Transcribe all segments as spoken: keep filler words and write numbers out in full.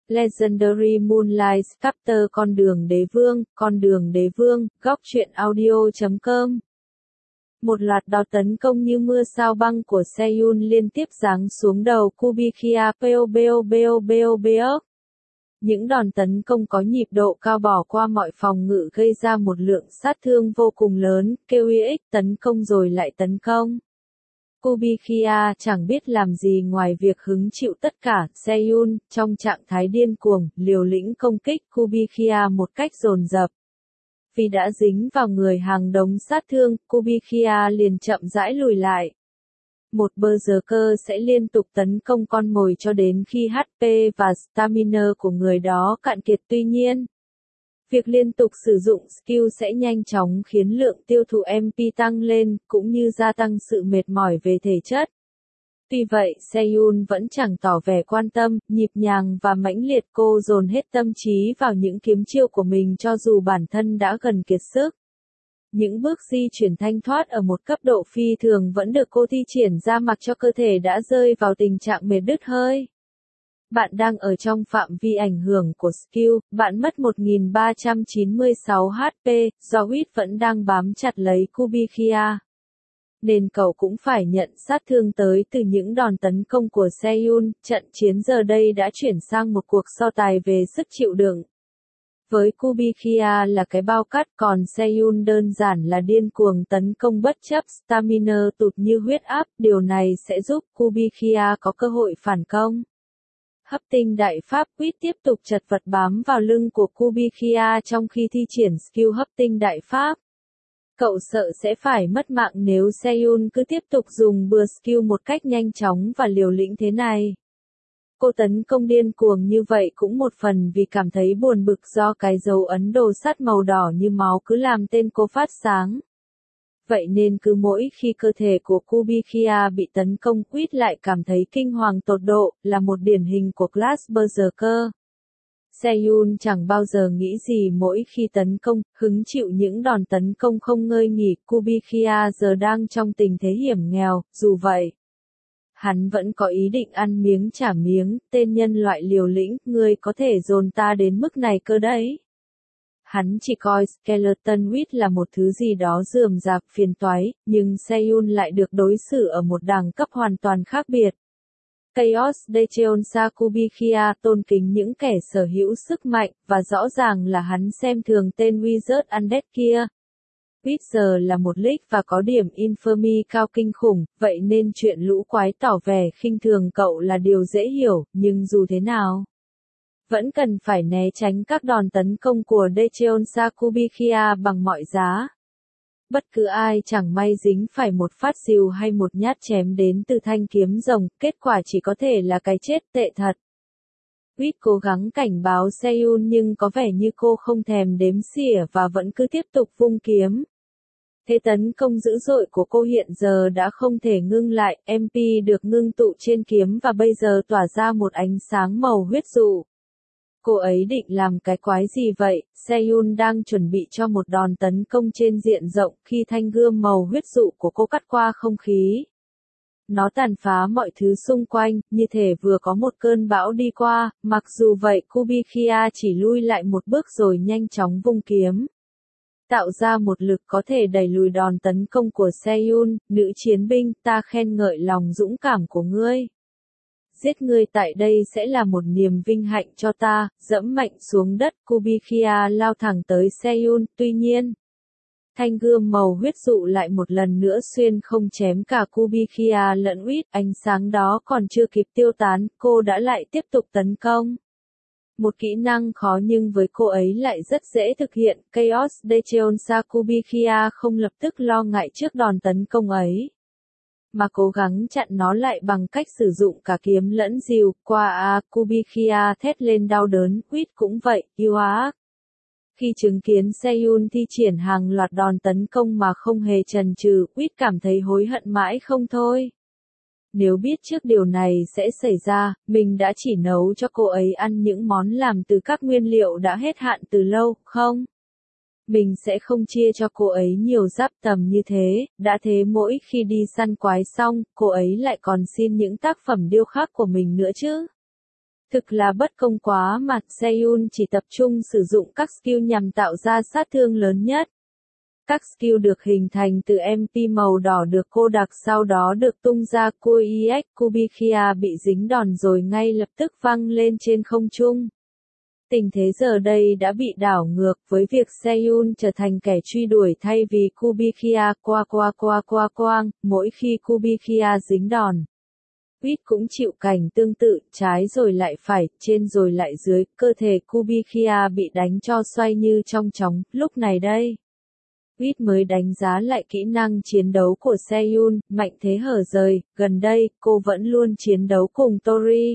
Legendary Moonlight Chapter Con đường đế vương, con đường đế vương, góc truyện audio chấm com. Một loạt đòn tấn công như mưa sao băng của Seyun liên tiếp giáng xuống đầu Kubikia Peo Beo Beo Beo Beo. Những đòn tấn công có nhịp độ cao bỏ qua mọi phòng ngự gây ra một lượng sát thương vô cùng lớn, kêu ích tấn công rồi lại tấn công. Kubikia chẳng biết làm gì ngoài việc hứng chịu tất cả, Seyun, trong trạng thái điên cuồng, liều lĩnh công kích Kubikia một cách dồn dập. Vì đã dính vào người hàng đống sát thương, Kubikia liền chậm rãi lùi lại. Một berserker sẽ liên tục tấn công con mồi cho đến khi hát pê và stamina của người đó cạn kiệt, tuy nhiên. Việc liên tục sử dụng skill sẽ nhanh chóng khiến lượng tiêu thụ em pê tăng lên, cũng như gia tăng sự mệt mỏi về thể chất. Tuy vậy, Seyun vẫn chẳng tỏ vẻ quan tâm, nhịp nhàng và mãnh liệt, cô dồn hết tâm trí vào những kiếm chiêu của mình cho dù bản thân đã gần kiệt sức. Những bước di chuyển thanh thoát ở một cấp độ phi thường vẫn được cô thi triển ra mặc cho cơ thể đã rơi vào tình trạng mệt đứt hơi. Bạn đang ở trong phạm vi ảnh hưởng của skill, bạn mất một nghìn ba trăm chín mươi sáu hát pê, do huyết vẫn đang bám chặt lấy Kubikia. Nên cậu cũng phải nhận sát thương tới từ những đòn tấn công của Seyun, trận chiến giờ đây đã chuyển sang một cuộc so tài về sức chịu đựng. Với Kubikia là cái bao cắt, còn Seyun đơn giản là điên cuồng tấn công bất chấp stamina tụt như huyết áp, điều này sẽ giúp Kubikia có cơ hội phản công. Hấp tinh đại pháp quyết tiếp tục chật vật bám vào lưng của Kubikia trong khi thi triển skill hấp tinh đại pháp. Cậu sợ sẽ phải mất mạng nếu Seyun cứ tiếp tục dùng bừa skill một cách nhanh chóng và liều lĩnh thế này. Cô tấn công điên cuồng như vậy cũng một phần vì cảm thấy buồn bực do cái dấu ấn đồ sắt màu đỏ như máu cứ làm tên cô phát sáng. Vậy nên cứ mỗi khi cơ thể của Kubikia bị tấn công, Quýt lại cảm thấy kinh hoàng tột độ, là một điển hình của class berserker. Seyun chẳng bao giờ nghĩ gì mỗi khi tấn công, hứng chịu những đòn tấn công không ngơi nghỉ. Kubikia giờ đang trong tình thế hiểm nghèo, dù vậy. Hắn vẫn có ý định ăn miếng trả miếng, tên nhân loại liều lĩnh, ngươi có thể dồn ta đến mức này cơ đấy. Hắn chỉ coi Skeleton Witch là một thứ gì đó rườm rạp phiền toái, nhưng Seyun lại được đối xử ở một đẳng cấp hoàn toàn khác biệt. Chaos Dacheonsa Kubikia tôn kính những kẻ sở hữu sức mạnh, và rõ ràng là hắn xem thường tên Wizard Undead kia. Witcher là một league và có điểm infamy cao kinh khủng, vậy nên chuyện lũ quái tỏ vẻ khinh thường cậu là điều dễ hiểu, nhưng dù thế nào, vẫn cần phải né tránh các đòn tấn công của Dacheonsa Kubikia bằng mọi giá. Bất cứ ai chẳng may dính phải một phát rìu hay một nhát chém đến từ thanh kiếm rồng, kết quả chỉ có thể là cái chết tệ thật. Quýt cố gắng cảnh báo Seyun nhưng có vẻ như cô không thèm đếm xỉa và vẫn cứ tiếp tục vung kiếm. Thế tấn công dữ dội của cô hiện giờ đã không thể ngưng lại, em pê được ngưng tụ trên kiếm và bây giờ tỏa ra một ánh sáng màu huyết dụ. Cô ấy định làm cái quái gì vậy? Seyun đang chuẩn bị cho một đòn tấn công trên diện rộng khi thanh gươm màu huyết dụ của cô cắt qua không khí. Nó tàn phá mọi thứ xung quanh, như thể vừa có một cơn bão đi qua, mặc dù vậy Kubikia chỉ lui lại một bước rồi nhanh chóng vung kiếm. Tạo ra một lực có thể đẩy lùi đòn tấn công của Seyun, nữ chiến binh, ta khen ngợi lòng dũng cảm của ngươi. Giết ngươi tại đây sẽ là một niềm vinh hạnh cho ta, dẫm mạnh xuống đất, Kubikia lao thẳng tới Seyun, tuy nhiên. Thanh gươm màu huyết dụ lại một lần nữa xuyên không chém cả Kubikia lẫn Witch, ánh sáng đó còn chưa kịp tiêu tán, cô đã lại tiếp tục tấn công. Một kỹ năng khó nhưng với cô ấy lại rất dễ thực hiện, Chaos Dacheonsa Kubikia không lập tức lo ngại trước đòn tấn công ấy, mà cố gắng chặn nó lại bằng cách sử dụng cả kiếm lẫn rìu, qua a Kubikia thét lên đau đớn, Quýt cũng vậy, yêu á. Khi chứng kiến Seyun thi triển hàng loạt đòn tấn công mà không hề chần chừ, Quýt cảm thấy hối hận mãi không thôi. Nếu biết trước điều này sẽ xảy ra, mình đã chỉ nấu cho cô ấy ăn những món làm từ các nguyên liệu đã hết hạn từ lâu, không? Mình sẽ không chia cho cô ấy nhiều giáp tầm như thế, đã thế mỗi khi đi săn quái xong, cô ấy lại còn xin những tác phẩm điêu khắc của mình nữa chứ. Thực là bất công quá mà, Seyun chỉ tập trung sử dụng các skill nhằm tạo ra sát thương lớn nhất. Các skill được hình thành từ em pê màu đỏ được cô đặc sau đó được tung ra Kuiek Kubikia bị dính đòn rồi ngay lập tức văng lên trên không trung. Tình thế giờ đây đã bị đảo ngược với việc Seyun trở thành kẻ truy đuổi thay vì Kubikia qua qua qua qua quang, mỗi khi Kubikia dính đòn. Quýt cũng chịu cảnh tương tự, trái rồi lại phải, trên rồi lại dưới, cơ thể Kubikia bị đánh cho xoay như trong chóng, lúc này đây. Quýt mới đánh giá lại kỹ năng chiến đấu của Seyun, mạnh thế hở rời, gần đây, cô vẫn luôn chiến đấu cùng Tori.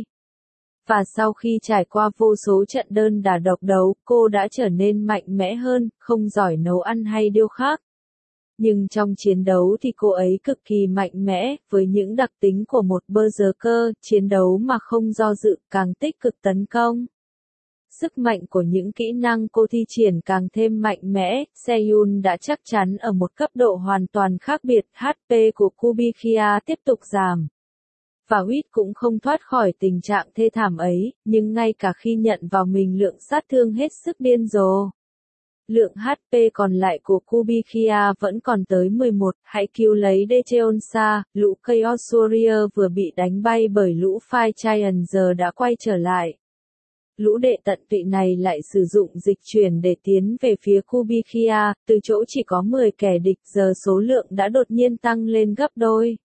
Và sau khi trải qua vô số trận đơn đả độc đấu, cô đã trở nên mạnh mẽ hơn, không giỏi nấu ăn hay điêu khắc. Nhưng trong chiến đấu thì cô ấy cực kỳ mạnh mẽ, với những đặc tính của một berserker, chiến đấu mà không do dự, càng tích cực tấn công. Sức mạnh của những kỹ năng cô thi triển càng thêm mạnh mẽ, Seyun đã chắc chắn ở một cấp độ hoàn toàn khác biệt, hát pê của Kubikia tiếp tục giảm. Và Quýt cũng không thoát khỏi tình trạng thê thảm ấy, nhưng ngay cả khi nhận vào mình lượng sát thương hết sức điên rồ. Lượng hát pê còn lại của Kubikia vẫn còn tới mười một, hãy cứu lấy Daejeonsa, lũ Chaos Warrior vừa bị đánh bay bởi lũ Fire Giant giờ đã quay trở lại. Lũ đệ tận tụy này lại sử dụng dịch chuyển để tiến về phía Kubikia, từ chỗ chỉ có mười kẻ địch giờ số lượng đã đột nhiên tăng lên gấp đôi.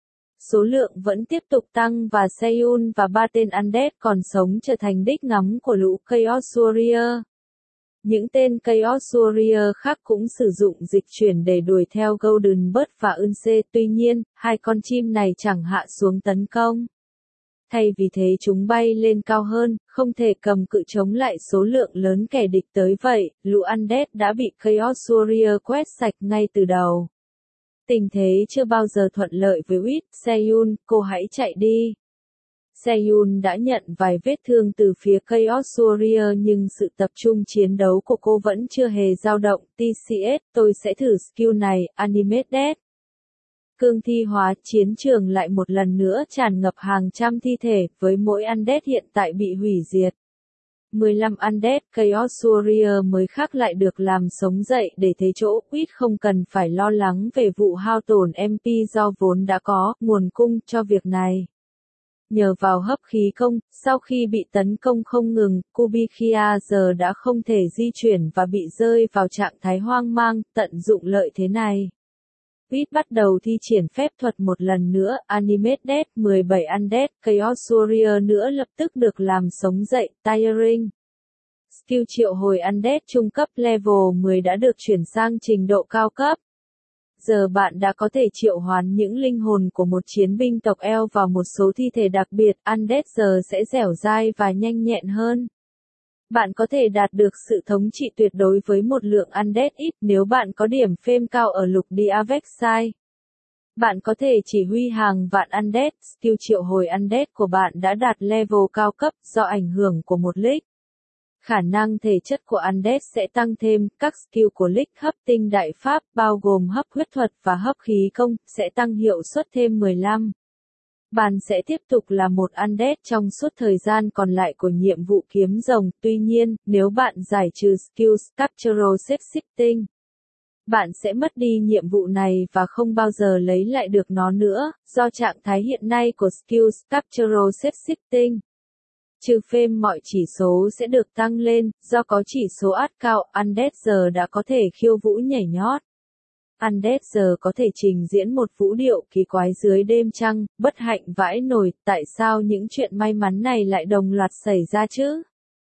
Số lượng vẫn tiếp tục tăng và Seyun và ba tên Undead còn sống trở thành đích ngắm của lũ Chaos Warrior. Những tên Chaos Warrior khác cũng sử dụng dịch chuyển để đuổi theo Golden Bird và Eunse, tuy nhiên, hai con chim này chẳng hạ xuống tấn công. Thay vì thế chúng bay lên cao hơn, không thể cầm cự chống lại số lượng lớn kẻ địch tới vậy, lũ Undead đã bị Chaos Warrior quét sạch ngay từ đầu. Tình thế chưa bao giờ thuận lợi với Quýt, Seyun, cô hãy chạy đi. Seyun đã nhận vài vết thương từ phía Chaos Warrior nhưng sự tập trung chiến đấu của cô vẫn chưa hề dao động. tê xê ét, tôi sẽ thử skill này, Animate Death. Cương thi hóa, chiến trường lại một lần nữa tràn ngập hàng trăm thi thể, với mỗi Undead hiện tại bị hủy diệt. mười lăm Undead Chaos Warrior mới khác lại được làm sống dậy để thế chỗ, Quýt không cần phải lo lắng về vụ hao tổn em pê do vốn đã có nguồn cung cho việc này. Nhờ vào hấp khí công, sau khi bị tấn công không ngừng, Kubikia giờ đã không thể di chuyển và bị rơi vào trạng thái hoang mang, tận dụng lợi thế này. Quýt bắt đầu thi triển phép thuật một lần nữa, Animate Death, mười bảy Undead Chaos Warrior nữa lập tức được làm sống dậy, Tiring. Skill triệu hồi Undead trung cấp level mười đã được chuyển sang trình độ cao cấp. Giờ bạn đã có thể triệu hoán những linh hồn của một chiến binh tộc Elf vào một số thi thể đặc biệt, Undead giờ sẽ dẻo dai và nhanh nhẹn hơn. Bạn có thể đạt được sự thống trị tuyệt đối với một lượng Undead ít nếu bạn có điểm phêm cao ở lục địa Avexai. Bạn có thể chỉ huy hàng vạn Undead, skill triệu hồi Undead của bạn đã đạt level cao cấp do ảnh hưởng của một league. Khả năng thể chất của Undead sẽ tăng thêm, các skill của league hấp tinh đại pháp, bao gồm hấp huyết thuật và hấp khí công, sẽ tăng hiệu suất thêm mười lăm. Bạn sẽ tiếp tục là một Undead trong suốt thời gian còn lại của nhiệm vụ kiếm rồng, tuy nhiên, nếu bạn giải trừ skill Sculptural Shape-shifting, bạn sẽ mất đi nhiệm vụ này và không bao giờ lấy lại được nó nữa, do trạng thái hiện nay của skill Sculptural Shape-shifting. Trừ phêm mọi chỉ số sẽ được tăng lên, do có chỉ số át cao, Undead giờ đã có thể khiêu vũ nhảy nhót. Undead giờ có thể trình diễn một vũ điệu kỳ quái dưới đêm trăng, bất hạnh vãi nổi, tại sao những chuyện may mắn này lại đồng loạt xảy ra chứ?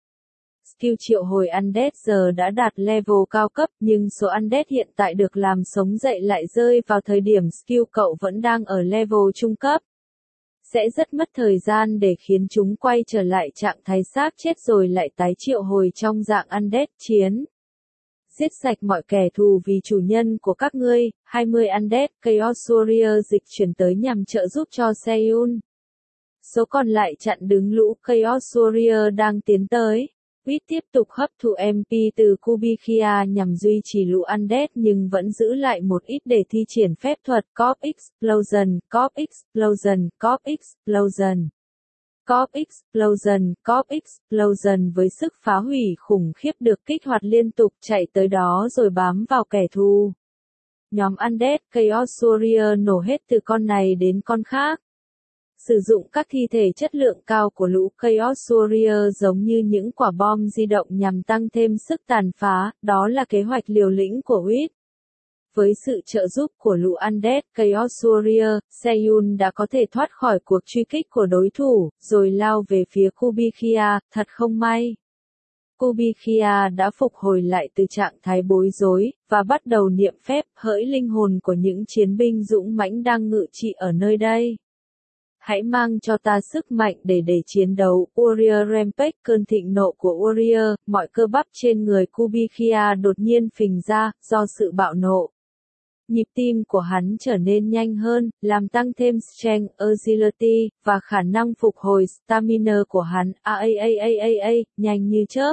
Skill triệu hồi Undead giờ đã đạt level cao cấp, nhưng số Undead hiện tại được làm sống dậy lại rơi vào thời điểm skill cậu vẫn đang ở level trung cấp. Sẽ rất mất thời gian để khiến chúng quay trở lại trạng thái xác chết rồi lại tái triệu hồi trong dạng Undead chiến. Giết sạch mọi kẻ thù vì chủ nhân của các ngươi, hai mươi Undead Chaos Warrior dịch chuyển tới nhằm trợ giúp cho Seyun. Số còn lại chặn đứng lũ Chaos Warrior đang tiến tới. Quýt tiếp tục hấp thụ em pê từ Kubikia nhằm duy trì lũ Undead nhưng vẫn giữ lại một ít để thi triển phép thuật Corp Explosion, Corp Explosion, Corp Explosion. Corp Explosion, Corp Explosion với sức phá hủy khủng khiếp được kích hoạt liên tục chạy tới đó rồi bám vào kẻ thù. Nhóm Undead Chaos Warrior nổ hết từ con này đến con khác. Sử dụng các thi thể chất lượng cao của lũ Chaos Warrior giống như những quả bom di động nhằm tăng thêm sức tàn phá, đó là kế hoạch liều lĩnh của Wit. Với sự trợ giúp của lũ Undead Chaos Warrior, Seyun đã có thể thoát khỏi cuộc truy kích của đối thủ, rồi lao về phía Kubikia, thật không may. Kubikia đã phục hồi lại từ trạng thái bối rối, và bắt đầu niệm phép hỡi linh hồn của những chiến binh dũng mãnh đang ngự trị ở nơi đây. Hãy mang cho ta sức mạnh để để chiến đấu. Warrior Rampage, cơn thịnh nộ của Warrior, mọi cơ bắp trên người Kubikia đột nhiên phình ra, do sự bạo nộ. Nhịp tim của hắn trở nên nhanh hơn, làm tăng thêm strength, agility, và khả năng phục hồi stamina của hắn, aaaaaa, nhanh như chớp.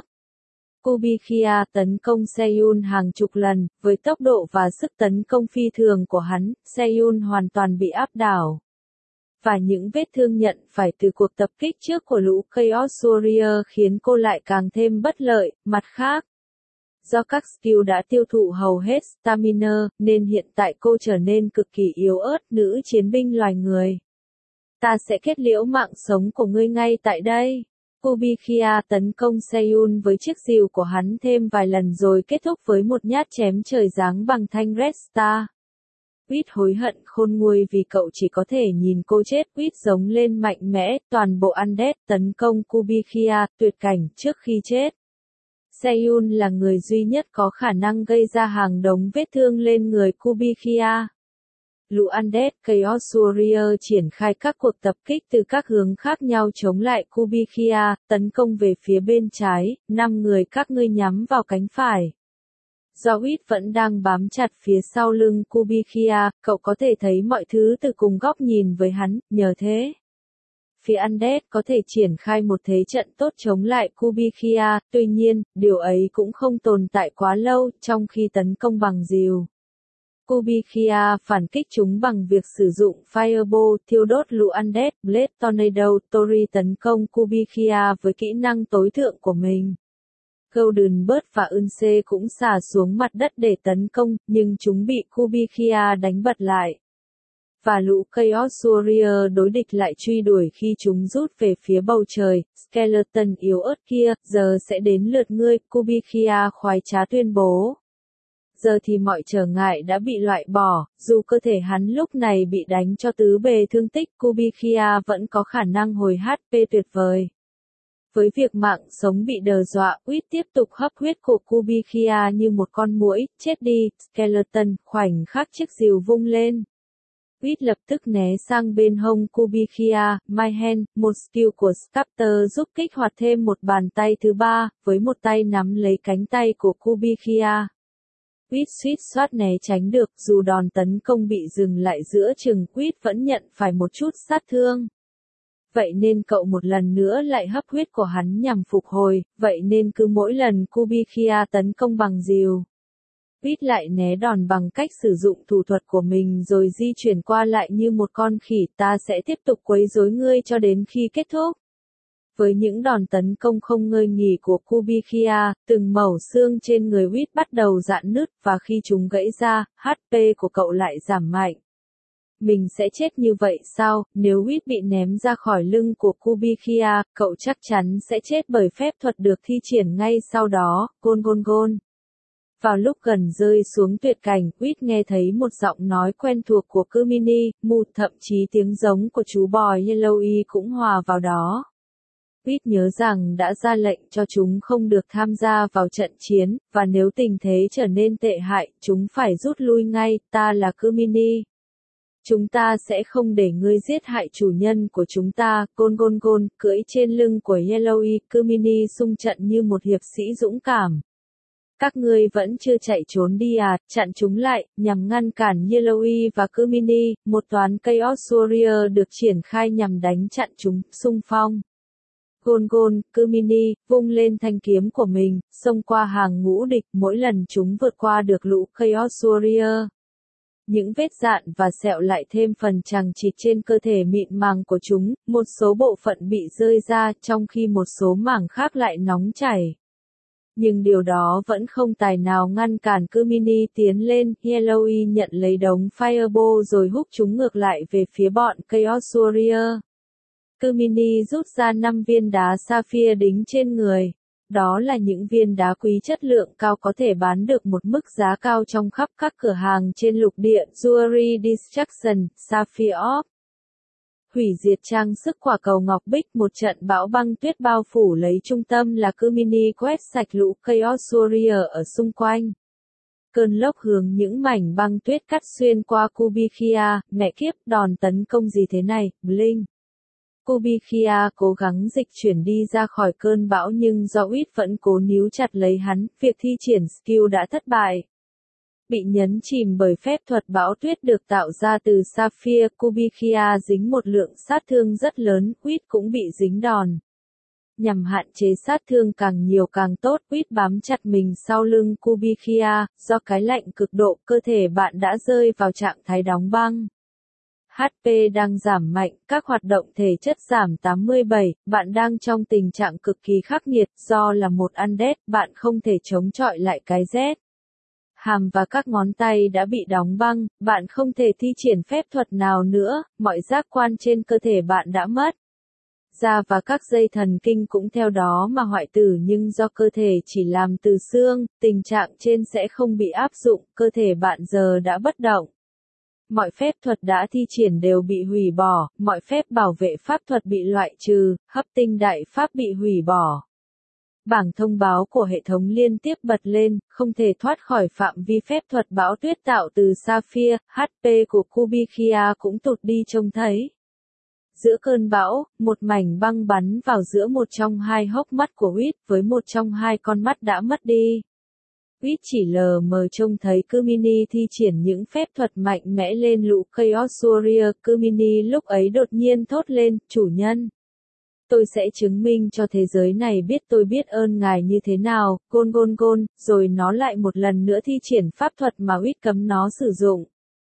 Kubikia tấn công Seyun hàng chục lần, với tốc độ và sức tấn công phi thường của hắn, Seyun hoàn toàn bị áp đảo. Và những vết thương nhận phải từ cuộc tập kích trước của lũ Chaos Warrior khiến cô lại càng thêm bất lợi. Mặt khác, do các skill đã tiêu thụ hầu hết stamina, nên hiện tại cô trở nên cực kỳ yếu ớt. Nữ chiến binh loài người, ta sẽ kết liễu mạng sống của ngươi ngay tại đây. Kubikia tấn công Seyun với chiếc rìu của hắn thêm vài lần rồi kết thúc với một nhát chém trời giáng bằng thanh Red Star. Wit hối hận khôn nguôi vì cậu chỉ có thể nhìn cô chết. Wit giống lên mạnh mẽ, toàn bộ Undead tấn công Kubikia, tuyệt cảnh trước khi chết. Seyun là người duy nhất có khả năng gây ra hàng đống vết thương lên người Kubikia. Lũ Undead Chaos Warrior triển khai các cuộc tập kích từ các hướng khác nhau chống lại Kubikia, tấn công về phía bên trái, năm người các ngươi nhắm vào cánh phải. Do Wit vẫn đang bám chặt phía sau lưng Kubikia, cậu có thể thấy mọi thứ từ cùng góc nhìn với hắn, nhờ thế. Phía Undead có thể triển khai một thế trận tốt chống lại Kubikia, tuy nhiên, điều ấy cũng không tồn tại quá lâu, trong khi tấn công bằng rìu. Kubikia phản kích chúng bằng việc sử dụng Fireball, thiêu đốt lũ Undead, Blade Tornado, Tori tấn công Kubikia với kỹ năng tối thượng của mình. Golden Bird và Unse cũng xả xuống mặt đất để tấn công, nhưng chúng bị Kubikia đánh bật lại. Và lũ Chaos Warrior đối địch lại truy đuổi khi chúng rút về phía bầu trời. Skeleton yếu ớt kia, giờ sẽ đến lượt ngươi, Kubikia khoái trá tuyên bố. Giờ thì mọi trở ngại đã bị loại bỏ, dù cơ thể hắn lúc này bị đánh cho tứ bề thương tích, Kubikia vẫn có khả năng hồi hát pê tuyệt vời. Với việc mạng sống bị đe dọa, Wit tiếp tục hấp huyết của Kubikia như một con muỗi, chết đi. Skeleton, khoảnh khắc chiếc rìu vung lên. Wit lập tức né sang bên hông Kubikia. My Hand, một skill của Sculptor giúp kích hoạt thêm một bàn tay thứ ba, với một tay nắm lấy cánh tay của Kubikia. Wit suýt soát né tránh được, dù đòn tấn công bị dừng lại giữa chừng, Wit vẫn nhận phải một chút sát thương. Vậy nên cậu một lần nữa lại hấp huyết của hắn nhằm phục hồi, vậy nên cứ mỗi lần Kubikia tấn công bằng rìu, Wit lại né đòn bằng cách sử dụng thủ thuật của mình rồi di chuyển qua lại như một con khỉ. Ta sẽ tiếp tục quấy rối ngươi cho đến khi kết thúc. Với những đòn tấn công không ngơi nghỉ của Kubikia, từng mẩu xương trên người Wit bắt đầu rạn nứt, và khi chúng gãy ra, hát pê của cậu lại giảm mạnh. Mình sẽ chết như vậy sao? Nếu Wit bị ném ra khỏi lưng của Kubikia, cậu chắc chắn sẽ chết bởi phép thuật được thi triển ngay sau đó. Gôn gôn gôn. Vào lúc gần rơi xuống tuyệt cảnh, Wit nghe thấy một giọng nói quen thuộc của Kumini, Mu, thậm chí tiếng giống của chú bò Yellowy cũng hòa vào đó. Wit nhớ rằng đã ra lệnh cho chúng không được tham gia vào trận chiến, và nếu tình thế trở nên tệ hại, chúng phải rút lui ngay. Ta là Kumini. Chúng ta sẽ không để ngươi giết hại chủ nhân của chúng ta. Gôn gôn gôn, cưỡi trên lưng của Yellowy, Kumini xung trận như một hiệp sĩ dũng cảm. Các ngươi vẫn chưa chạy trốn đi à? Chặn chúng lại, nhằm ngăn cản Yellowy và Kumini. Một toán Chaos Warrior được triển khai nhằm đánh chặn chúng, xung phong. Gôn gôn, Kumini, vung lên thanh kiếm của mình, xông qua hàng ngũ địch, mỗi lần chúng vượt qua được lũ Chaos Warrior. Những vết dạn và sẹo lại thêm phần chằng chịt trên cơ thể mịn màng của chúng, một số bộ phận bị rơi ra trong khi một số mảng khác lại nóng chảy. Nhưng điều đó vẫn không tài nào ngăn cản Kumini tiến lên, Yellowy nhận lấy đống Fireball rồi húc chúng ngược lại về phía bọn Chaos Warrior. Kumini rút ra năm viên đá Sapphire đính trên người. Đó là những viên đá quý chất lượng cao có thể bán được một mức giá cao trong khắp các cửa hàng trên lục địa. Jewelry Destruction, Sapphire Orb. Hủy diệt trang sức quả cầu ngọc bích. Một trận bão băng tuyết bao phủ lấy trung tâm là Kumini quét sạch lũ Chaos Warrior ở xung quanh. Cơn lốc hướng những mảnh băng tuyết cắt xuyên qua Kubikhia. Mẹ kiếp, đòn tấn công gì thế này, Blink. Kubikhia cố gắng dịch chuyển đi ra khỏi cơn bão nhưng do Uýt vẫn cố níu chặt lấy hắn, việc thi triển skill đã thất bại. Bị nhấn chìm bởi phép thuật bão tuyết được tạo ra từ Sapphire, Kubikhia dính một lượng sát thương rất lớn, Uýt cũng bị dính đòn. Nhằm hạn chế sát thương càng nhiều càng tốt, Uýt bám chặt mình sau lưng Kubikhia, do cái lạnh cực độ, cơ thể bạn đã rơi vào trạng thái đóng băng. hát pê đang giảm mạnh, các hoạt động thể chất giảm tám mươi bảy, bạn đang trong tình trạng cực kỳ khắc nghiệt, do là một undead, bạn không thể chống chọi lại cái rét. Hàm và các ngón tay đã bị đóng băng, bạn không thể thi triển phép thuật nào nữa, mọi giác quan trên cơ thể bạn đã mất. Da và các dây thần kinh cũng theo đó mà hoại tử nhưng do cơ thể chỉ làm từ xương, tình trạng trên sẽ không bị áp dụng, cơ thể bạn giờ đã bất động. Mọi phép thuật đã thi triển đều bị hủy bỏ, mọi phép bảo vệ pháp thuật bị loại trừ, hấp tinh đại pháp bị hủy bỏ. Bảng thông báo của hệ thống liên tiếp bật lên, không thể thoát khỏi phạm vi phép thuật bão tuyết tạo từ Sapphire, hát pê của Kubikhia cũng tụt đi trông thấy. Giữa cơn bão, một mảnh băng bắn vào giữa một trong hai hốc mắt của Uýt, với một trong hai con mắt đã mất đi. Uýt chỉ lờ mờ trông thấy Kumini thi triển những phép thuật mạnh mẽ lên lũ Chaos Warrior. Kumini lúc ấy đột nhiên thốt lên, chủ nhân. Tôi sẽ chứng minh cho thế giới này biết tôi biết ơn ngài như thế nào, gôn gôn gôn, rồi nó lại một lần nữa thi triển pháp thuật mà Uýt cấm nó sử dụng.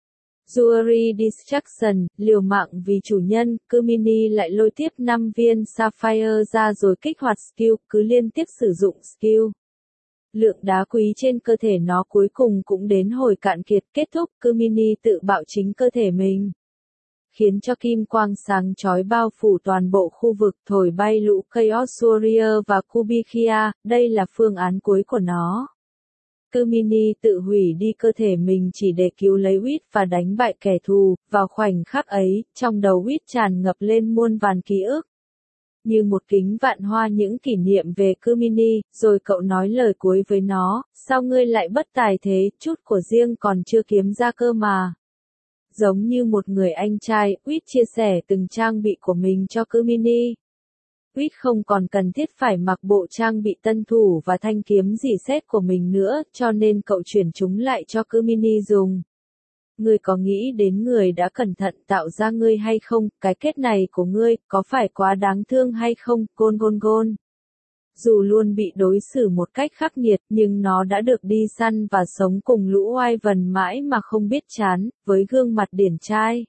Jewelry Destruction, liều mạng vì chủ nhân, Kumini lại lôi tiếp năm viên Sapphire ra rồi kích hoạt skill, cứ liên tiếp sử dụng skill. Lượng đá quý trên cơ thể nó cuối cùng cũng đến hồi cạn kiệt, kết thúc, Kumini tự bạo chính cơ thể mình. Khiến cho kim quang sáng chói bao phủ toàn bộ khu vực, thổi bay lũ Chaos Warrior và Kubikhia, đây là phương án cuối của nó. Kumini tự hủy đi cơ thể mình chỉ để cứu lấy Uýt và đánh bại kẻ thù, vào khoảnh khắc ấy, trong đầu Uýt tràn ngập lên muôn vàn ký ức. Như một kính vạn hoa những kỷ niệm về Kumini, rồi cậu nói lời cuối với nó, sao ngươi lại bất tài thế, chút của riêng còn chưa kiếm ra cơ mà. Giống như một người anh trai, Uýt chia sẻ từng trang bị của mình cho Kumini. Uýt không còn cần thiết phải mặc bộ trang bị tân thủ và thanh kiếm dỉ sét của mình nữa, cho nên cậu chuyển chúng lại cho Kumini dùng. Ngươi có nghĩ đến người đã cẩn thận tạo ra ngươi hay không, cái kết này của ngươi, có phải quá đáng thương hay không, gôn gôn gôn. Dù luôn bị đối xử một cách khắc nghiệt, nhưng nó đã được đi săn và sống cùng lũ oai vần mãi mà không biết chán, với gương mặt điển trai.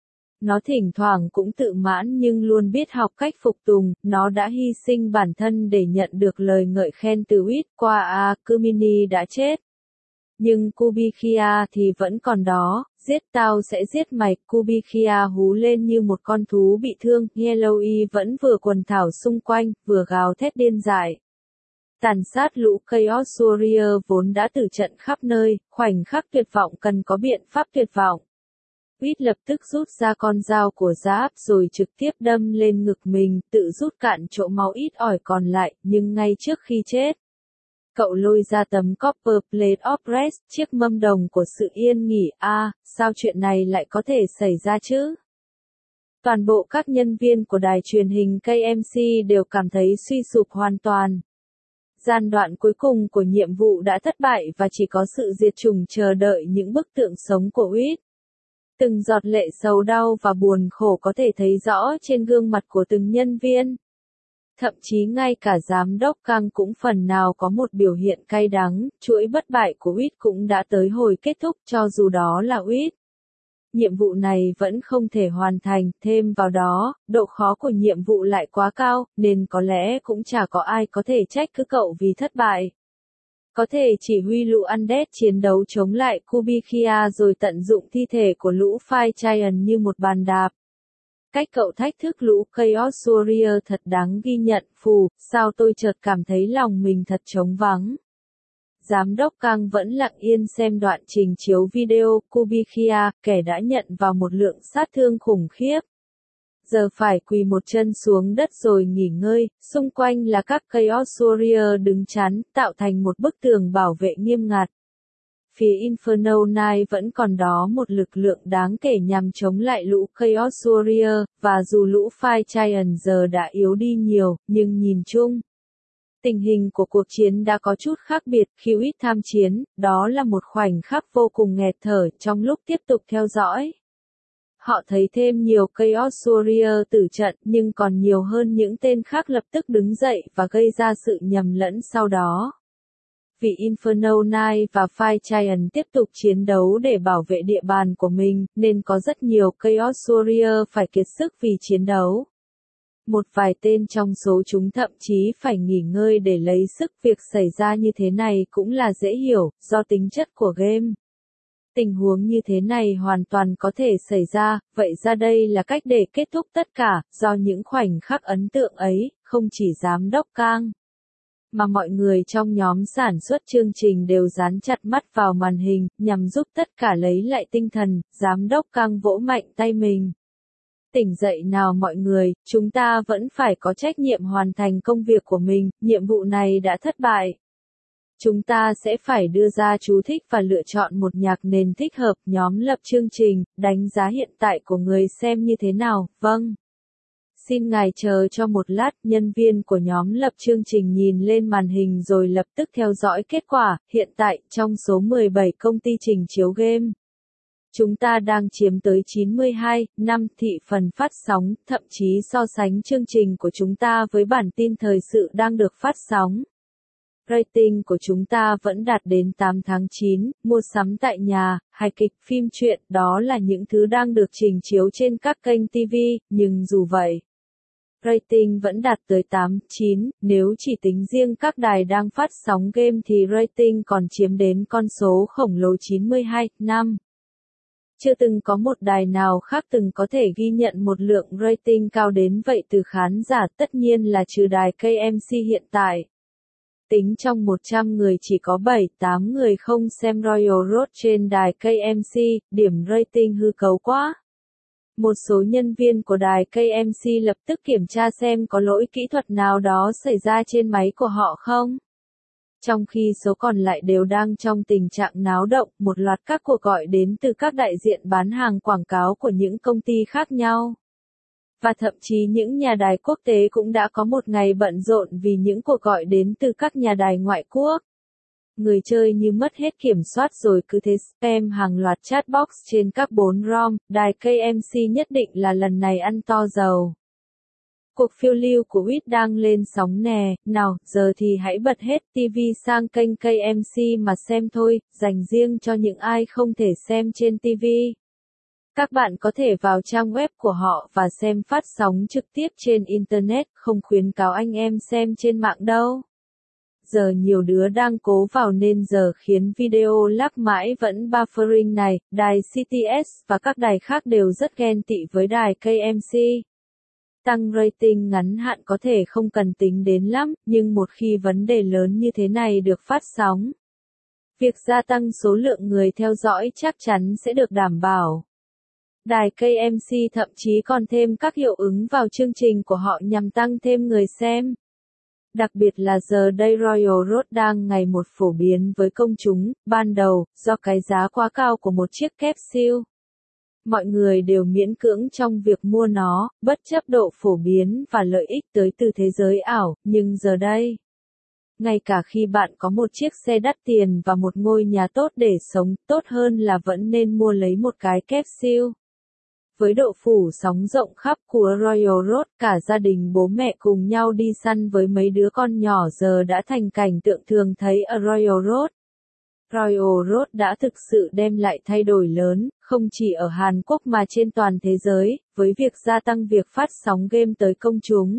Nó thỉnh thoảng cũng tự mãn nhưng luôn biết học cách phục tùng, nó đã hy sinh bản thân để nhận được lời ngợi khen từ Uýt, qua a, Kumini đã chết. Nhưng Kubikhia thì vẫn còn đó, giết tao sẽ giết mày, Kubikhia hú lên như một con thú bị thương, Yellowy vẫn vừa quần thảo xung quanh, vừa gào thét điên dại. Tàn sát lũ Chaos Warrior vốn đã tử trận khắp nơi, khoảnh khắc tuyệt vọng cần có biện pháp tuyệt vọng. Uýt lập tức rút ra con dao của Giáp rồi trực tiếp đâm lên ngực mình, tự rút cạn chỗ máu ít ỏi còn lại, nhưng ngay trước khi chết. Cậu lôi ra tấm Copper Plate of Rest, chiếc mâm đồng của sự yên nghỉ, a, à, sao chuyện này lại có thể xảy ra chứ? Toàn bộ các nhân viên của đài truyền hình ca em xê đều cảm thấy suy sụp hoàn toàn. Giai đoạn cuối cùng của nhiệm vụ đã thất bại và chỉ có sự diệt chủng chờ đợi những bức tượng sống của Uýt. Từng giọt lệ sầu đau và buồn khổ có thể thấy rõ trên gương mặt của từng nhân viên. Thậm chí ngay cả giám đốc Kang cũng phần nào có một biểu hiện cay đắng, chuỗi bất bại của Uýt cũng đã tới hồi kết thúc cho dù đó là Uýt. nhiệm vụ này vẫn không thể hoàn thành, thêm vào đó, độ khó của nhiệm vụ lại quá cao, nên có lẽ cũng chả có ai có thể trách cứ cậu vì thất bại. Có thể chỉ huy lũ Undead chiến đấu chống lại Kubikia rồi tận dụng thi thể của lũ Fire Giant như một bàn đạp. Cách cậu thách thức lũ Chaos Warrior thật đáng ghi nhận, phù, sao tôi chợt cảm thấy lòng mình thật trống vắng. Giám đốc Kang vẫn lặng yên xem đoạn trình chiếu video Kubikia, kẻ đã nhận vào một lượng sát thương khủng khiếp. Giờ phải quỳ một chân xuống đất rồi nghỉ ngơi, xung quanh là các Chaos Warrior đứng chắn, tạo thành một bức tường bảo vệ nghiêm ngặt. Phía Inferno Knight vẫn còn đó một lực lượng đáng kể nhằm chống lại lũ Chaos Warrior, và dù lũ Fire Giant giờ đã yếu đi nhiều, nhưng nhìn chung, tình hình của cuộc chiến đã có chút khác biệt. Khi Huýt tham chiến, đó là một khoảnh khắc vô cùng nghẹt thở trong lúc tiếp tục theo dõi. Họ thấy thêm nhiều Chaos Warrior tử trận, nhưng còn nhiều hơn những tên khác lập tức đứng dậy và gây ra sự nhầm lẫn sau đó. Vì Inferno Knight và Fire Giant tiếp tục chiến đấu để bảo vệ địa bàn của mình, nên có rất nhiều Chaos Warrior phải kiệt sức vì chiến đấu. Một vài tên trong số chúng thậm chí phải nghỉ ngơi để lấy sức. Việc xảy ra như thế này cũng là dễ hiểu, do tính chất của game. Tình huống như thế này hoàn toàn có thể xảy ra, vậy ra đây là cách để kết thúc tất cả, do những khoảnh khắc ấn tượng ấy, không chỉ giám đốc Kang, mà mọi người trong nhóm sản xuất chương trình đều dán chặt mắt vào màn hình, nhằm giúp tất cả lấy lại tinh thần. Giám đốc Kang vỗ mạnh tay mình. Tỉnh dậy nào mọi người, chúng ta vẫn phải có trách nhiệm hoàn thành công việc của mình, nhiệm vụ này đã thất bại. Chúng ta sẽ phải đưa ra chú thích và lựa chọn một nhạc nền thích hợp. Nhóm lập chương trình, đánh giá hiện tại của người xem như thế nào? Vâng. Xin ngài chờ cho một lát, nhân viên của nhóm lập chương trình nhìn lên màn hình rồi lập tức theo dõi kết quả. Hiện tại, trong số mười bảy công ty trình chiếu game, chúng ta đang chiếm tới chín mươi hai phẩy năm thị phần phát sóng, thậm chí so sánh chương trình của chúng ta với bản tin thời sự đang được phát sóng. Rating của chúng ta vẫn đạt đến tám tháng chín, mua sắm tại nhà, hài kịch, phim truyện, đó là những thứ đang được trình chiếu trên các kênh ti vi, nhưng dù vậy, rating vẫn đạt tới tám, chín, nếu chỉ tính riêng các đài đang phát sóng game thì rating còn chiếm đến con số khổng lồ chín mươi hai phẩy năm. Chưa từng có một đài nào khác từng có thể ghi nhận một lượng rating cao đến vậy từ khán giả, tất nhiên là trừ đài ca em xê hiện tại. Tính trong một trăm người chỉ có bảy, tám người không xem Royal Road trên đài ca em xê, điểm rating hư cấu quá. Một số nhân viên của đài ca em xê lập tức kiểm tra xem có lỗi kỹ thuật nào đó xảy ra trên máy của họ không. Trong khi số còn lại đều đang trong tình trạng náo động, một loạt các cuộc gọi đến từ các đại diện bán hàng quảng cáo của những công ty khác nhau. Và thậm chí những nhà đài quốc tế cũng đã có một ngày bận rộn vì những cuộc gọi đến từ các nhà đài ngoại quốc. Người chơi như mất hết kiểm soát rồi cứ thế spam hàng loạt chatbox trên các bốn ROM, đài ca em xê nhất định là lần này ăn to dầu. Cuộc phiêu lưu của Huýt đang lên sóng nè, nào, giờ thì hãy bật hết ti vi sang kênh ca em xê mà xem thôi, dành riêng cho những ai không thể xem trên ti vi. Các bạn có thể vào trang web của họ và xem phát sóng trực tiếp trên Internet, không khuyến cáo anh em xem trên mạng đâu. Giờ nhiều đứa đang cố vào nên giờ khiến video lag mãi vẫn buffering này, đài xê tê ét và các đài khác đều rất ghen tị với đài ca em xê. Tăng rating ngắn hạn có thể không cần tính đến lắm, nhưng một khi vấn đề lớn như thế này được phát sóng, việc gia tăng số lượng người theo dõi chắc chắn sẽ được đảm bảo. Đài ca em xê thậm chí còn thêm các hiệu ứng vào chương trình của họ nhằm tăng thêm người xem. Đặc biệt là giờ đây Royal Road đang ngày một phổ biến với công chúng. Ban đầu, do cái giá quá cao của một chiếc capsule, mọi người đều miễn cưỡng trong việc mua nó, bất chấp độ phổ biến và lợi ích tới từ thế giới ảo, nhưng giờ đây, ngay cả khi bạn có một chiếc xe đắt tiền và một ngôi nhà tốt để sống, tốt hơn là vẫn nên mua lấy một cái capsule. Với độ phủ sóng rộng khắp của Royal Road, cả gia đình bố mẹ cùng nhau đi săn với mấy đứa con nhỏ giờ đã thành cảnh tượng thường thấy ở Royal Road. Royal Road đã thực sự đem lại thay đổi lớn, không chỉ ở Hàn Quốc mà trên toàn thế giới, với việc gia tăng việc phát sóng game tới công chúng.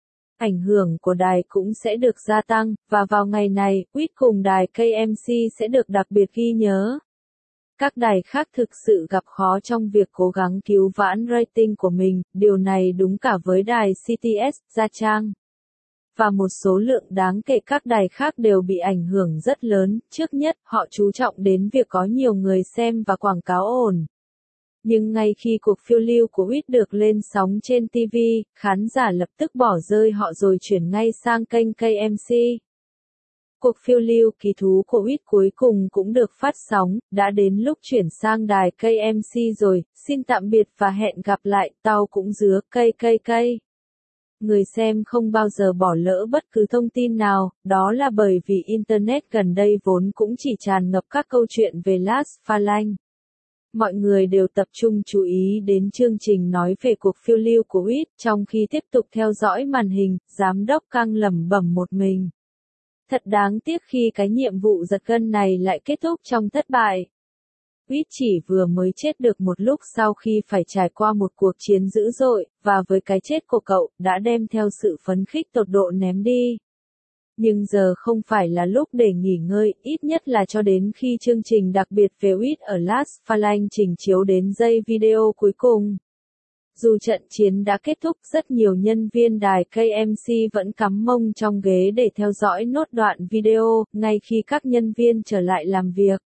Ảnh hưởng của đài cũng sẽ được gia tăng, và vào ngày này, u i tê cùng đài ca em xê sẽ được đặc biệt ghi nhớ. Các đài khác thực sự gặp khó trong việc cố gắng cứu vãn rating của mình, điều này đúng cả với đài xê tê ét, Nha Trang. Và một số lượng đáng kể các đài khác đều bị ảnh hưởng rất lớn, trước nhất, họ chú trọng đến việc có nhiều người xem và quảng cáo ổn. Nhưng ngay khi cuộc phiêu lưu của u i tê được lên sóng trên ti vi, khán giả lập tức bỏ rơi họ rồi chuyển ngay sang kênh ca em xê. Cuộc phiêu lưu kỳ thú của u i tê cuối cùng cũng được phát sóng, đã đến lúc chuyển sang đài ca em xê rồi, xin tạm biệt và hẹn gặp lại, tao cũng dứa cây cây cây. Người xem không bao giờ bỏ lỡ bất cứ thông tin nào, đó là bởi vì Internet gần đây vốn cũng chỉ tràn ngập các câu chuyện về Lars Pha-Lanh. Mọi người đều tập trung chú ý đến chương trình nói về cuộc phiêu lưu của u i tê, trong khi tiếp tục theo dõi màn hình, giám đốc Kang lẩm bẩm một mình. Thật đáng tiếc khi cái nhiệm vụ giật gân này lại kết thúc trong thất bại. u i tê chỉ vừa mới chết được một lúc sau khi phải trải qua một cuộc chiến dữ dội, và với cái chết của cậu, đã đem theo sự phấn khích tột độ ném đi. Nhưng giờ không phải là lúc để nghỉ ngơi, ít nhất là cho đến khi chương trình đặc biệt về u i tê ở Lars Pha-Lanh trình chiếu đến giây video cuối cùng. Dù trận chiến đã kết thúc, rất nhiều nhân viên đài ca em xê vẫn cắm mông trong ghế để theo dõi nốt đoạn video, ngay khi các nhân viên trở lại làm việc.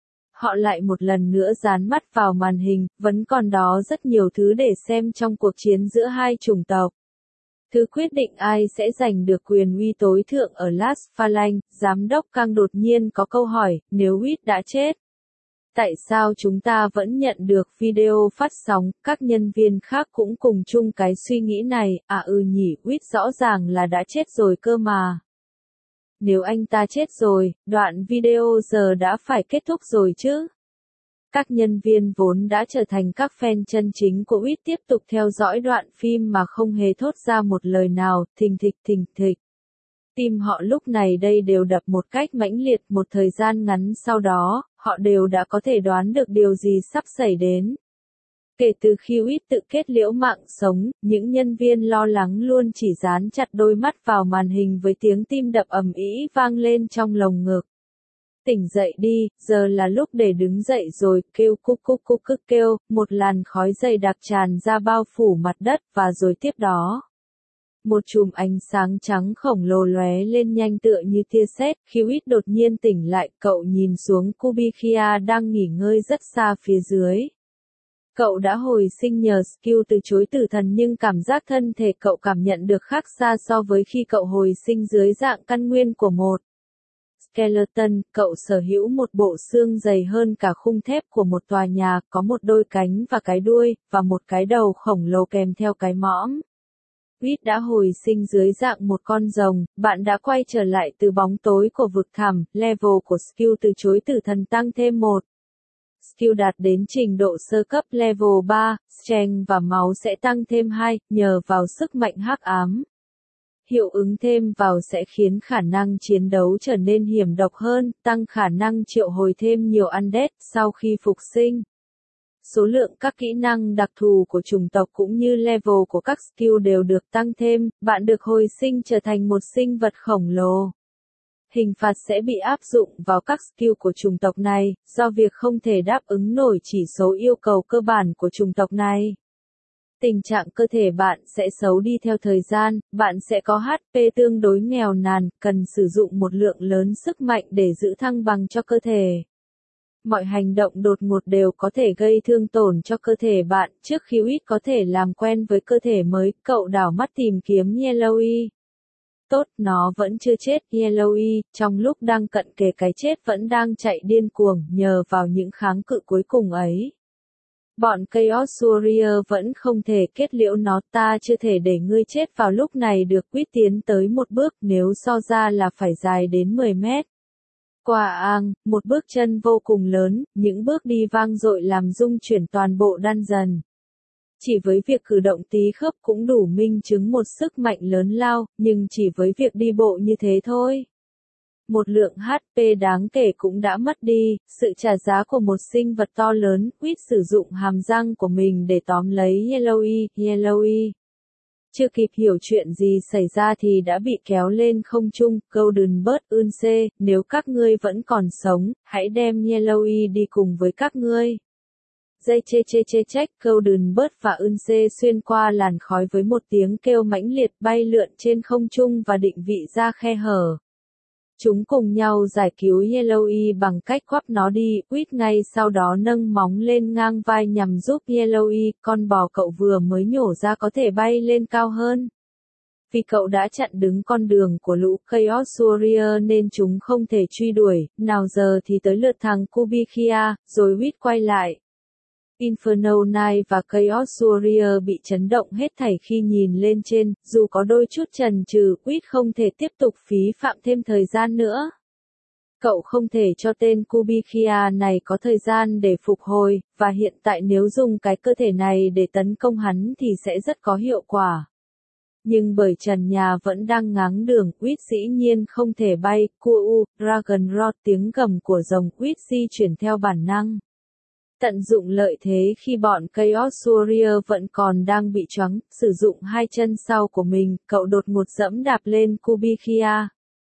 Họ lại một lần nữa dán mắt vào màn hình, vẫn còn đó rất nhiều thứ để xem trong cuộc chiến giữa hai chủng tộc. Thứ quyết định ai sẽ giành được quyền uy tối thượng ở Lars Pha-Lanh, giám đốc Kang đột nhiên có câu hỏi, nếu u i tê đã chết. Tại sao chúng ta vẫn nhận được video phát sóng, các nhân viên khác cũng cùng chung cái suy nghĩ này, à ừ nhỉ, u i tê rõ ràng là đã chết rồi cơ mà. Nếu anh ta chết rồi, đoạn video giờ đã phải kết thúc rồi chứ. Các nhân viên vốn đã trở thành các fan chân chính của u i tê tiếp tục theo dõi đoạn phim mà không hề thốt ra một lời nào, thình thịch thình thịch. Tim họ lúc này đây đều đập một cách mãnh liệt, một thời gian ngắn sau đó, họ đều đã có thể đoán được điều gì sắp xảy đến. Kể từ khi u i tê tự kết liễu mạng sống, những nhân viên lo lắng luôn chỉ dán chặt đôi mắt vào màn hình với tiếng tim đập ầm ĩ vang lên trong lồng ngực. Tỉnh dậy đi, giờ là lúc để đứng dậy rồi, kêu cúc cúc cúc cúc kêu, một làn khói dày đặc tràn ra bao phủ mặt đất, và rồi tiếp đó. Một chùm ánh sáng trắng khổng lồ lóe lên nhanh tựa như tia sét, khi u i tê đột nhiên tỉnh lại, cậu nhìn xuống Kubikia đang nghỉ ngơi rất xa phía dưới. Cậu đã hồi sinh nhờ skill từ chối tử thần nhưng cảm giác thân thể cậu cảm nhận được khác xa so với khi cậu hồi sinh dưới dạng căn nguyên của một skeleton. Cậu sở hữu một bộ xương dày hơn cả khung thép của một tòa nhà, có một đôi cánh và cái đuôi, và một cái đầu khổng lồ kèm theo cái mõm. u i tê đã hồi sinh dưới dạng một con rồng, bạn đã quay trở lại từ bóng tối của vực thẳm, level của skill từ chối tử thần tăng thêm một. Skill đạt đến trình độ sơ cấp level ba, strength và máu sẽ tăng thêm hai, nhờ vào sức mạnh hắc ám. Hiệu ứng thêm vào sẽ khiến khả năng chiến đấu trở nên hiểm độc hơn, tăng khả năng triệu hồi thêm nhiều undead sau khi phục sinh. Số lượng các kỹ năng đặc thù của chủng tộc cũng như level của các skill đều được tăng thêm, bạn được hồi sinh trở thành một sinh vật khổng lồ. Hình phạt sẽ bị áp dụng vào các skill của chủng tộc này, do việc không thể đáp ứng nổi chỉ số yêu cầu cơ bản của chủng tộc này. Tình trạng cơ thể bạn sẽ xấu đi theo thời gian, bạn sẽ có hát pê tương đối nghèo nàn, cần sử dụng một lượng lớn sức mạnh để giữ thăng bằng cho cơ thể. Mọi hành động đột ngột đều có thể gây thương tổn cho cơ thể bạn, trước khi u i tê có thể làm quen với cơ thể mới, cậu đảo mắt tìm kiếm Yellowy. Tốt, nó vẫn chưa chết, Yellowy, trong lúc đang cận kề cái chết vẫn đang chạy điên cuồng, nhờ vào những kháng cự cuối cùng ấy. Bọn Chaos Warrior vẫn không thể kết liễu nó, ta chưa thể để ngươi chết vào lúc này được, quyết tiến tới một bước, nếu so ra là phải dài đến mười mét. Quả ang, một bước chân vô cùng lớn, những bước đi vang dội làm rung chuyển toàn bộ dungeon. Chỉ với việc cử động tí khớp cũng đủ minh chứng một sức mạnh lớn lao, nhưng chỉ với việc đi bộ như thế thôi. Một lượng hát pê đáng kể cũng đã mất đi, sự trả giá của một sinh vật to lớn, Quýt sử dụng hàm răng của mình để tóm lấy Yellowy, Yellowy. Chưa kịp hiểu chuyện gì xảy ra thì đã bị kéo lên không trung, Golden Bird Unce, nếu các ngươi vẫn còn sống, hãy đem Yellowy đi cùng với các ngươi. Dây chê chê chê trách, Golden Bird và Unce xuyên qua làn khói với một tiếng kêu mãnh liệt bay lượn trên không trung và định vị ra khe hở. Chúng cùng nhau giải cứu Yellowy bằng cách quắp nó đi, Quýt ngay sau đó nâng móng lên ngang vai nhằm giúp Yellowy, con bò cậu vừa mới nhổ ra có thể bay lên cao hơn. Vì cậu đã chặn đứng con đường của lũ Chaos Warrior nên chúng không thể truy đuổi, nào giờ thì tới lượt thằng Kubikia, rồi Quýt quay lại. Inferno Knight và Chaos Warrior bị chấn động hết thảy khi nhìn lên trên, dù có đôi chút chần chừ, Quýt không thể tiếp tục phí phạm thêm thời gian nữa. Cậu không thể cho tên Kubikia này có thời gian để phục hồi, và hiện tại nếu dùng cái cơ thể này để tấn công hắn thì sẽ rất có hiệu quả. Nhưng bởi trần nhà vẫn đang ngáng đường, Quýt dĩ nhiên không thể bay, Ku, Dragon Rod tiếng gầm của rồng Quýt di chuyển theo bản năng. Tận dụng lợi thế khi bọn Chaos Warrior vẫn còn đang bị choáng, sử dụng hai chân sau của mình, cậu đột ngột dẫm đạp lên Kubikia.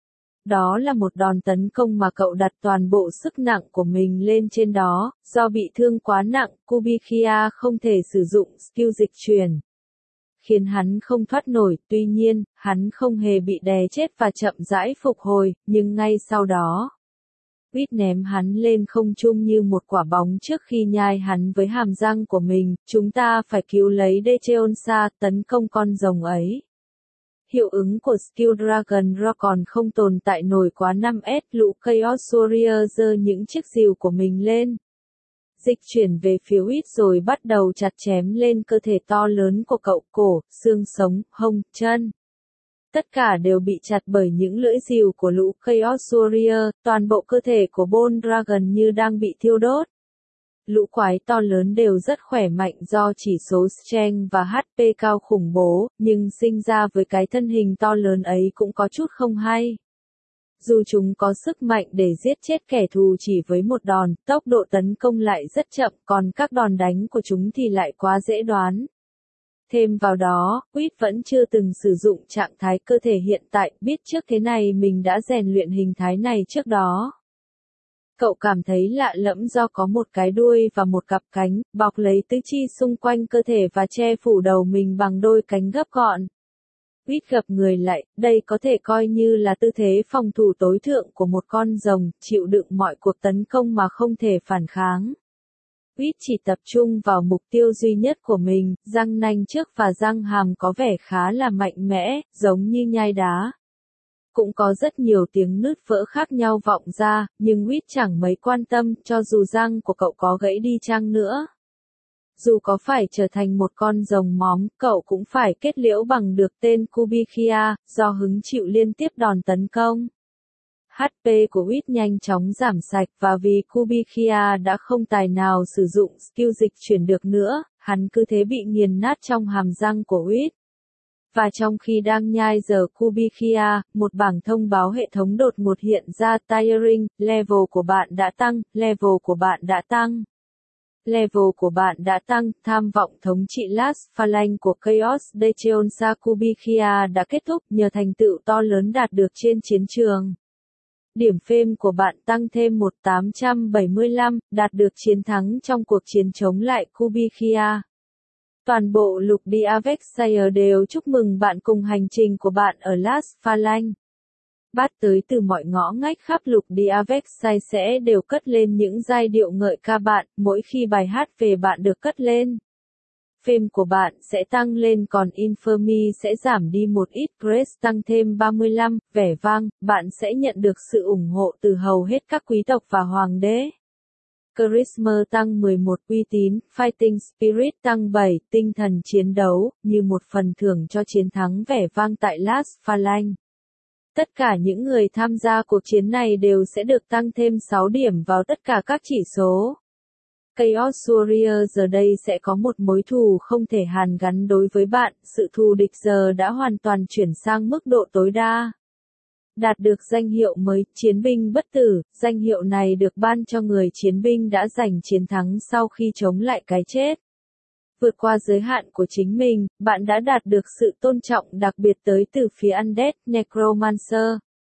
Đó là một đòn tấn công mà cậu đặt toàn bộ sức nặng của mình lên trên đó, do bị thương quá nặng, Kubikia không thể sử dụng skill dịch chuyển. Khiến hắn không thoát nổi, tuy nhiên, hắn không hề bị đè chết và chậm rãi phục hồi, nhưng ngay sau đó, Quýt ném hắn lên không trung như một quả bóng trước khi nhai hắn với hàm răng của mình, chúng ta phải cứu lấy Decheonsa, tấn công con rồng ấy. Hiệu ứng của skill Dragon Rock còn không tồn tại nổi quá năm S, lũ Chaos Warrior giơ những chiếc rìu của mình lên. Dịch chuyển về phía Quýt rồi bắt đầu chặt chém lên cơ thể to lớn của cậu, cổ, xương sống, hông, chân. Tất cả đều bị chặt bởi những lưỡi rìu của lũ Chaos Warrior, toàn bộ cơ thể của Bone Dragon như đang bị thiêu đốt. Lũ quái to lớn đều rất khỏe mạnh do chỉ số strength và hát pê cao khủng bố, nhưng sinh ra với cái thân hình to lớn ấy cũng có chút không hay. Dù chúng có sức mạnh để giết chết kẻ thù chỉ với một đòn, tốc độ tấn công lại rất chậm, còn các đòn đánh của chúng thì lại quá dễ đoán. Thêm vào đó, Quýt vẫn chưa từng sử dụng trạng thái cơ thể hiện tại, biết trước thế này mình đã rèn luyện hình thái này trước đó. Cậu cảm thấy lạ lẫm do có một cái đuôi và một cặp cánh, bọc lấy tứ chi xung quanh cơ thể và che phủ đầu mình bằng đôi cánh gấp gọn. Quýt gập người lại, đây có thể coi như là tư thế phòng thủ tối thượng của một con rồng, chịu đựng mọi cuộc tấn công mà không thể phản kháng. Quýt chỉ tập trung vào mục tiêu duy nhất của mình, răng nanh trước và răng hàm có vẻ khá là mạnh mẽ, giống như nhai đá. Cũng có rất nhiều tiếng nứt vỡ khác nhau vọng ra, nhưng Quýt chẳng mấy quan tâm, cho dù răng của cậu có gãy đi chăng nữa. Dù có phải trở thành một con rồng móm, cậu cũng phải kết liễu bằng được tên Kubikia, do hứng chịu liên tiếp đòn tấn công. hát pê của Quýt nhanh chóng giảm sạch và vì Kubikia đã không tài nào sử dụng skill dịch chuyển được nữa, hắn cứ thế bị nghiền nát trong hàm răng của Quýt. Và trong khi đang nhai giờ Kubikia, một bảng thông báo hệ thống đột ngột hiện ra tiring, level của bạn đã tăng, level của bạn đã tăng. Level của bạn đã tăng, tham vọng thống trị Last Phalanx của Chaos Decheonsa Kubikia đã kết thúc nhờ thành tựu to lớn đạt được trên chiến trường. Điểm phêm của bạn tăng thêm một nghìn tám trăm bảy mươi lăm, đạt được chiến thắng trong cuộc chiến chống lại Kubikia. Toàn bộ lục địa Vexire đều chúc mừng bạn cùng hành trình của bạn ở Last Phalanx. Bát tới từ mọi ngõ ngách khắp lục địa Vexire sẽ đều cất lên những giai điệu ngợi ca bạn, mỗi khi bài hát về bạn được cất lên. Phêm của bạn sẽ tăng lên còn Infamy sẽ giảm đi một ít, Grace tăng thêm ba mươi lăm, vẻ vang, bạn sẽ nhận được sự ủng hộ từ hầu hết các quý tộc và hoàng đế. Charisma tăng mười một, uy tín, Fighting Spirit tăng bảy, tinh thần chiến đấu, như một phần thưởng cho chiến thắng vẻ vang tại Last Phalanx. Tất cả những người tham gia cuộc chiến này đều sẽ được tăng thêm sáu điểm vào tất cả các chỉ số. Chaos Warrior giờ đây sẽ có một mối thù không thể hàn gắn đối với bạn, sự thù địch giờ đã hoàn toàn chuyển sang mức độ tối đa. Đạt được danh hiệu mới, chiến binh bất tử, danh hiệu này được ban cho người chiến binh đã giành chiến thắng sau khi chống lại cái chết. Vượt qua giới hạn của chính mình, bạn đã đạt được sự tôn trọng đặc biệt tới từ phía Undead, Necromancer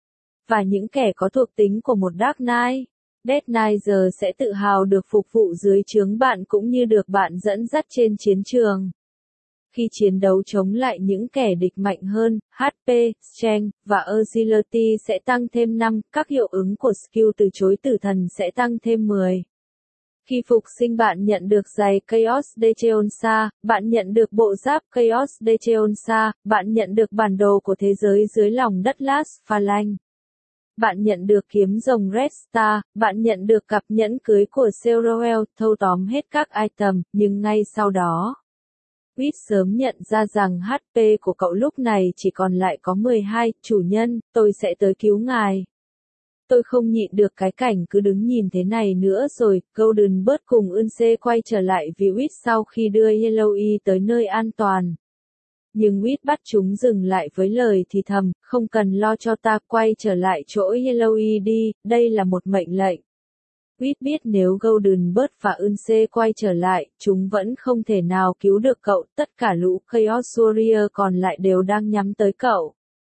và những kẻ có thuộc tính của một Dark Knight. Death Knight giờ sẽ tự hào được phục vụ dưới trướng bạn cũng như được bạn dẫn dắt trên chiến trường. Khi chiến đấu chống lại những kẻ địch mạnh hơn, hát pê, Strength và Agility sẽ tăng thêm năm, các hiệu ứng của skill từ chối tử thần sẽ tăng thêm mười. Khi phục sinh bạn nhận được giày Chaos Decheonsa, bạn nhận được bộ giáp Chaos Decheonsa, bạn nhận được bản đồ của thế giới dưới lòng đất Las Phalanx. Bạn nhận được kiếm rồng Red Star, bạn nhận được cặp nhẫn cưới của Zeruel, thâu tóm hết các item, nhưng ngay sau đó, Whit sớm nhận ra rằng hát pê của cậu lúc này chỉ còn lại có mười hai, chủ nhân, tôi sẽ tới cứu ngài. Tôi không nhịn được cái cảnh cứ đứng nhìn thế này nữa rồi, Golden Bird cùng Unse quay trở lại vì Whit sau khi đưa Yellowy tới nơi an toàn. Nhưng Whit bắt chúng dừng lại với lời thì thầm, không cần lo cho ta, quay trở lại chỗ Yellowy đi, đây là một mệnh lệnh. Whit biết nếu Golden Bird và Unse quay trở lại, chúng vẫn không thể nào cứu được cậu, tất cả lũ Chaos Warrior còn lại đều đang nhắm tới cậu.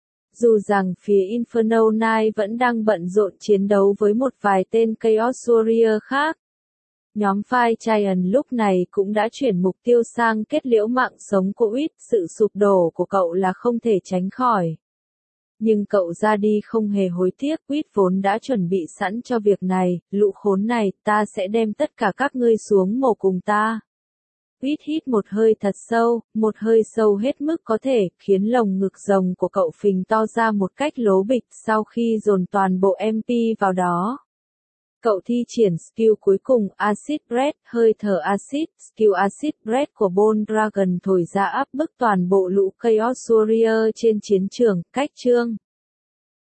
Dù rằng phía Inferno Knight vẫn đang bận rộn chiến đấu với một vài tên Chaos Warrior khác. Nhóm Fire Giant lúc này cũng đã chuyển mục tiêu sang kết liễu mạng sống của Whit, sự sụp đổ của cậu là không thể tránh khỏi. Nhưng cậu ra đi không hề hối tiếc, Whit vốn đã chuẩn bị sẵn cho việc này, lũ khốn này, ta sẽ đem tất cả các ngươi xuống mồ cùng ta. Whit hít một hơi thật sâu, một hơi sâu hết mức có thể, khiến lồng ngực rồng của cậu phình to ra một cách lố bịch sau khi dồn toàn bộ em pê vào đó. Cậu thi triển skill cuối cùng, Acid Breath, hơi thở acid, skill Acid Breath của Bone Dragon thổi ra áp bức toàn bộ lũ Chaos Warrior trên chiến trường, cách chương.